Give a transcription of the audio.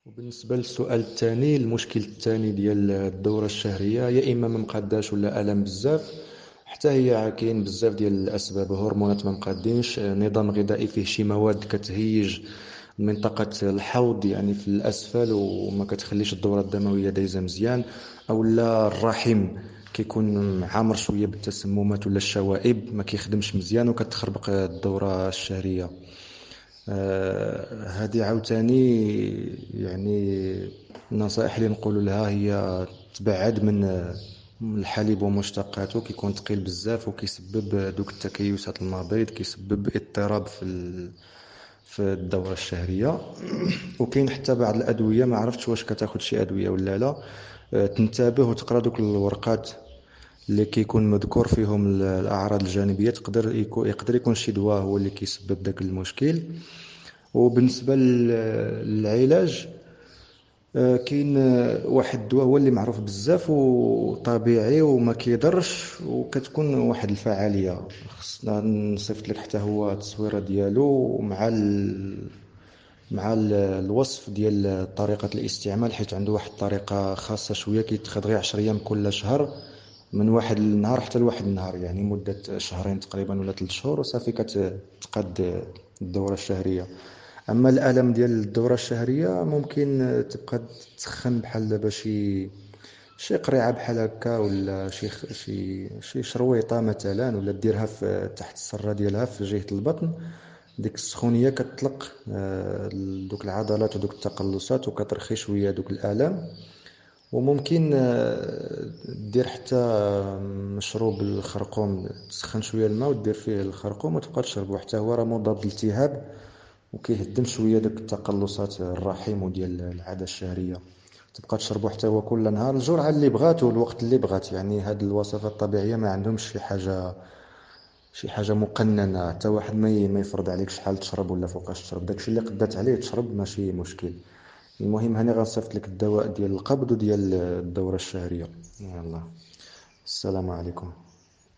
وبالنسبة للسؤال الثاني، المشكل الثاني ديال الدورة الشهرية يا إما ما مقاداش ولا ألم بزاف. حتى هي كاين بزاف ديال الأسباب، هرمونات ما مقادينش، نظام غذائي فيه شي مواد كتهيج منطقة الحوض يعني في الأسفل وما كتخليش الدورة الدموية دايزة مزيان، أو لا الرحم كيكون عامر شوية بالتسممات ولا الشوائب ما كيخدمش مزيان وكتخربق الدورة الشهرية. هذه عاوتاني يعني النصائح اللي نقول لها هي تبعد من الحليب ومشتقاته، كيكون ثقيل بزاف وكيسبب دوك التكيسات المبيض، كيسبب اضطراب في الدورة الشهرية. وكاين حتى بعض الأدوية، ما عرفتش واش كتاخد شي أدوية ولا لا. تنتبه وتقرا دوك الورقات اللي كيكون مذكور فيهم الأعراض الجانبية، يقدر يكون شي دواء هو اللي كيسبب داك المشكل. وبالنسبة للعلاج، كاين واحد الدواء هو اللي معروف بزاف وطبيعي وما كيضرش وكتكون واحد الفعالية. خصنا نصيفط لك حتى هو التصويرة ديالو مع الوصف ديال طريقة الاستعمال، حيت عنده واحد الطريقة خاصة شوية، كيتخذ غير 10 أيام كل شهر، من واحد النهار حتى لواحد النهار، يعني مدة شهرين تقريبا ولا 3 شهور وصافي كتقاد الدورة الشهرية. أما الألم ديال الدورة الشهرية ممكن تبقى تسخن بحال دابا شي قريعة بحال هكا، ولا شي شرويطة مثلا، ولا ديرها في تحت السرة ديالها في جهة البطن. ديك السخونية كتطلق دوك العضلات ودوك التقلصات وكترخي شوية دوك الآلام. وممكن دير حتى مشروب الخرقوم، تسخن شوية الماء ودير فيه الخرقوم وتبقى تشربو، حتى هو راه مضاد للالتهاب وكيهدم شوية داك التقلصات الرحم وديال العادة الشهرية. تبقى تشربو حتى هو كل نهار، الجرعة اللي بغات والوقت اللي بغات، يعني هاد الوصفات الطبيعية ما عندهمش شي حاجة مقننة. حتى واحد ما يفرض عليك شحال تشرب ولا فوقاش تشرب، داكشي اللي قدات عليه تشرب ماشي مشكل. المهم هاني غنصيفط لك الدواء ديال القبض وديال الدورة الشهرية. يلا، السلام عليكم.